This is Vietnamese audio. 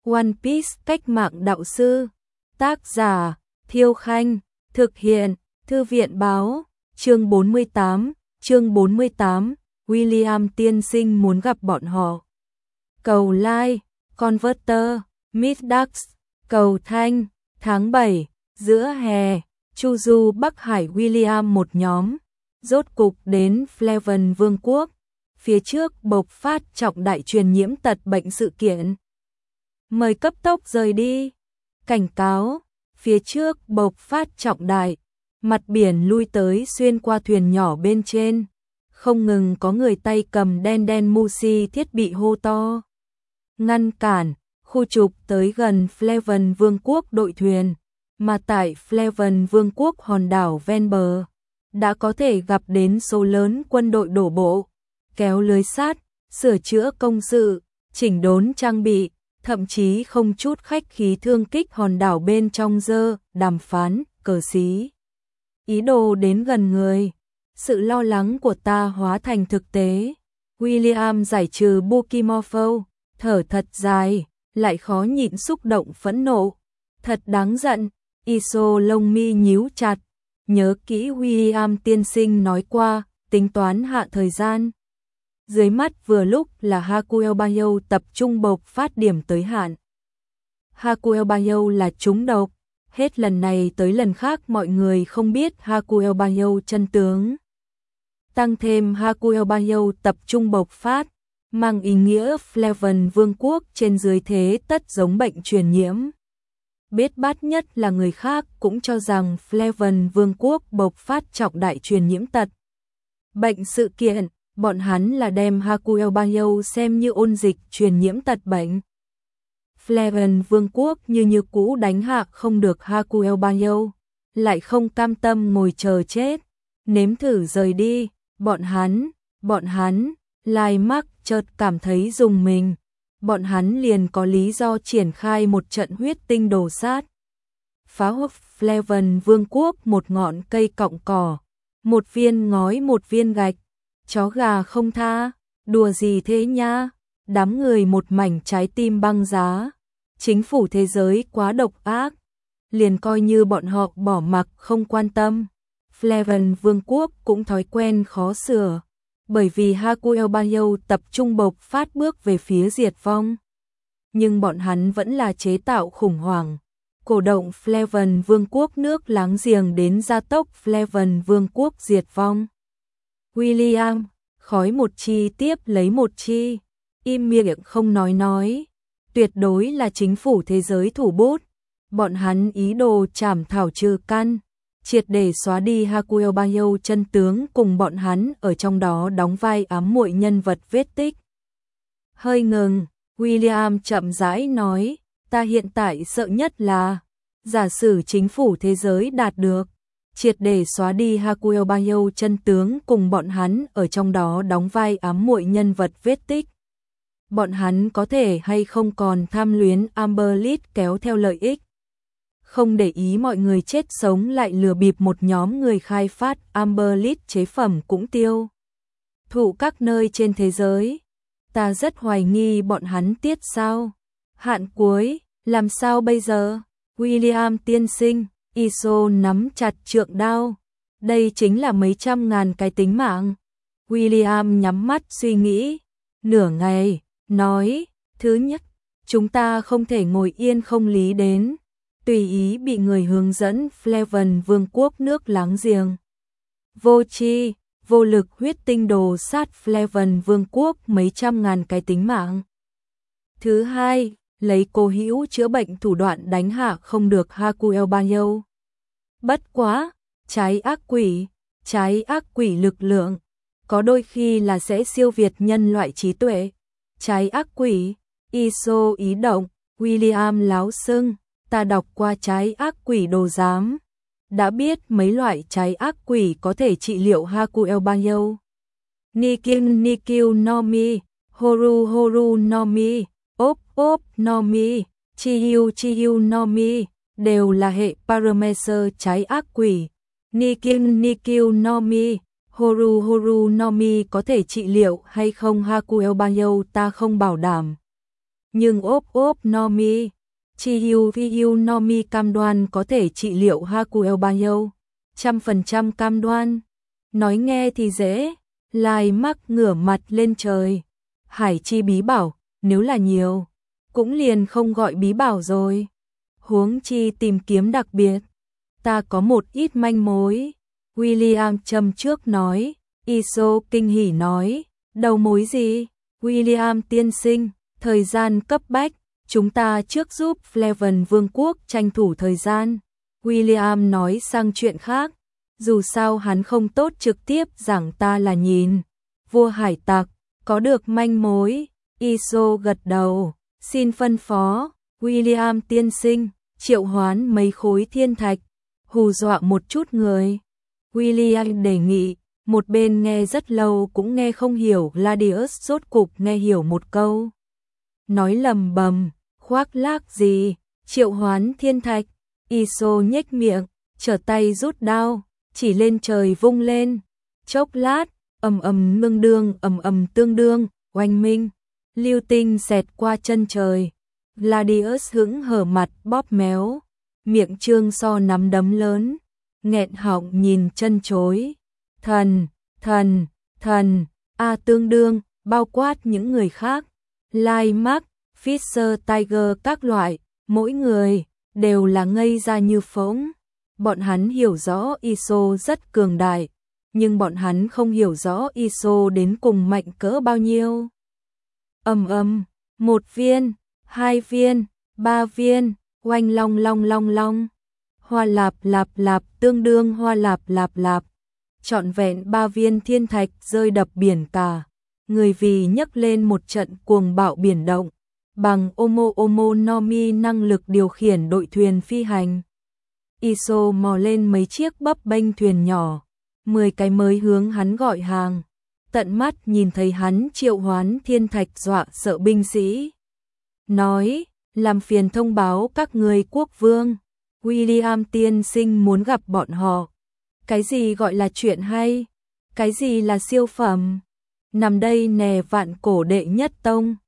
One Piece cách mạng đạo sư. Tác giả Thiêu Khanh. Thực hiện Thư viện Báo. Chương 48. William tiên sinh muốn gặp bọn họ. Cầu like, Converter, Middax, cầu thanh. Tháng 7, giữa hè, Chu du Bắc Hải William một nhóm, rốt cục đến Flaven Vương quốc. Phía trước bộc phát trọng đại truyền nhiễm tật bệnh sự kiện. Mời cấp tốc rời đi. Cảnh cáo, phía trước bộc phát trọng đại, mặt biển lui tới xuyên qua thuyền nhỏ bên trên. Không ngừng có người tay cầm đen Musi thiết bị hô to. Ngăn cản, khu trục tới gần Flaven Vương quốc đội thuyền. Mà tại Flaven Vương quốc hòn đảo ven bờ, đã có thể gặp đến số lớn quân đội đổ bộ, kéo lưới sắt, sửa chữa công sự, chỉnh đốn trang bị, thậm chí không chút khách khí thương kích hòn đảo bên trong đàm phán, cờ xí. Ý đồ đến gần người, sự lo lắng của ta hóa thành thực tế. William giải trừ Bukimorpho, thở thật dài, lại khó nhịn xúc động phẫn nộ. Thật đáng giận, Iso lông mi nhíu chặt, nhớ kỹ William tiên sinh nói qua, tính toán hạ thời gian. Dưới mắt vừa lúc là Hakuelbayo tập trung bộc phát điểm tới hạn. Hakuelbayo là trúng độc, hết lần này tới lần khác mọi người không biết Hakuelbayo chân tướng. Tăng thêm Hakuelbayo tập trung bộc phát, mang ý nghĩa Flaven Vương quốc trên dưới thế tất giống bệnh truyền nhiễm. Biết bát nhất là người khác cũng cho rằng Flaven Vương quốc bộc phát trọng đại truyền nhiễm tật bệnh sự kiện, bọn hắn là đem Hakuelbayo xem như ôn dịch truyền nhiễm tật bệnh. Flaven Vương quốc như cũ đánh hạ không được Hakuelbayo, lại không cam tâm ngồi chờ chết, nếm thử rời đi. Bọn hắn, Lai Mắc chợt cảm thấy rùng mình. Bọn hắn liền có lý do triển khai một trận huyết tinh đồ sát. Phá hủy Flaven Vương quốc một ngọn cây cọng cỏ, một viên ngói một viên gạch, chó gà không tha, đùa gì thế nha, đám người một mảnh trái tim băng giá. Chính phủ thế giới quá độc ác, liền coi như bọn họ bỏ mặc không quan tâm. Flaven Vương quốc cũng thói quen khó sửa, bởi vì Hakuelbayo tập trung bộc phát bước về phía diệt vong. Nhưng bọn hắn vẫn là chế tạo khủng hoảng, cổ động Flaven Vương quốc nước láng giềng đến gia tốc Flaven Vương quốc diệt vong. William, khói một chi tiếp lấy một chi, im miệng không nói, tuyệt đối là chính phủ thế giới thủ bút. Bọn hắn ý đồ chảm thảo trừ căn, triệt để xóa đi Hakuelbayo chân tướng cùng bọn hắn ở trong đó đóng vai ám muội nhân vật vết tích. Hơi ngừng, William chậm rãi nói, ta hiện tại sợ nhất là, giả sử chính phủ thế giới đạt được, triệt để xóa đi Hakuelbayo chân tướng cùng bọn hắn ở trong đó đóng vai ám muội nhân vật vết tích. Bọn hắn có thể hay không còn tham luyến Amberlit kéo theo lợi ích. Không để ý mọi người chết sống lại lừa bịp một nhóm người khai phát Amberlit chế phẩm cũng tiêu thụ các nơi trên thế giới. Ta rất hoài nghi bọn hắn tiết sao. Hạn cuối, làm sao bây giờ? William tiên sinh, Iso nắm chặt trượng đao. Đây chính là mấy trăm ngàn cái tính mạng. William nhắm mắt suy nghĩ. Nửa ngày, nói, thứ nhất, chúng ta không thể ngồi yên không lý đến. Tùy ý bị người hướng dẫn Flaven Vương quốc nước láng giềng. Vô tri, vô lực huyết tinh đồ sát Flaven Vương quốc mấy trăm ngàn cái tính mạng. Thứ hai, lấy cố hữu chữa bệnh thủ đoạn đánh hạ không được Hakuelbayo. Bất quá, trái ác quỷ lực lượng, có đôi khi là sẽ siêu việt nhân loại trí tuệ. Trái ác quỷ, Iso ý động, William láo xưng. Ta đọc qua trái ác quỷ đồ giám, đã biết mấy loại trái ác quỷ có thể trị liệu Hakuelbayo. Nikil no mi, Horu no mi, Op no mi, Chiyu no mi, đều là hệ parameter trái ác quỷ. Nikil no mi, Horu no mi có thể trị liệu hay không Hakuelbayo ta không bảo đảm. nhưng ốp no mi, chi yu no mi cam đoan có thể trị liệu Hakuel bao 100% cam đoan. Nói nghe thì dễ, Lai Mắc ngửa mặt lên trời. Hải chi bí bảo, nếu là nhiều, cũng liền không gọi bí bảo rồi. Huống chi tìm kiếm đặc biệt. Ta có một ít manh mối. William châm trước nói. Iso kinh hỉ nói. Đầu mối gì? William tiên sinh, thời gian cấp bách. Chúng ta trước giúp Fleven Vương quốc tranh thủ thời gian. William nói sang chuyện khác. Dù sao hắn không tốt trực tiếp giảng ta là nhìn. Vua hải tặc, có được manh mối. Iso gật đầu. Xin phân phó. William tiên sinh, triệu hoán mấy khối thiên thạch. Hù dọa một chút người. William đề nghị. Một bên nghe rất lâu cũng nghe không hiểu. Gladius rốt cục nghe hiểu một câu. Nói lầm bầm. Khoác lác gì? Triệu hoán thiên thạch. Iso nhếch miệng, trở tay rút đao, chỉ lên trời vung lên. Chốc lát, ầm ầm tương đương, oanh minh, lưu tinh xẹt qua chân trời. Gladius hững hở mặt bóp méo, miệng trương so nắm đấm lớn, nghẹn họng nhìn chân chối. Thần, tương đương, bao quát những người khác. Lai Mắc, Fisher Tiger các loại, mỗi người đều là ngây ra như phỗng. Bọn hắn hiểu rõ Iso rất cường đại, nhưng bọn hắn không hiểu rõ Iso đến cùng mạnh cỡ bao nhiêu. Một viên, 2 viên, 3 viên, oanh long. Hoa lạp tương đương hoa lạp. Trọn vẹn 3 viên thiên thạch rơi đập biển cả. Người vì nhấc lên một trận cuồng bạo biển động. Bằng Omo no mi năng lực điều khiển đội thuyền phi hành. Iso mò lên mấy chiếc bấp bênh thuyền nhỏ, 10 cái mới hướng hắn gọi hàng. Tận mắt nhìn thấy hắn triệu hoán thiên thạch dọa sợ binh sĩ. Nói, làm phiền thông báo các người quốc vương. William tiên sinh muốn gặp bọn họ. Cái gì gọi là chuyện hay? Cái gì là siêu phẩm? Nằm đây nè vạn cổ đệ nhất tông.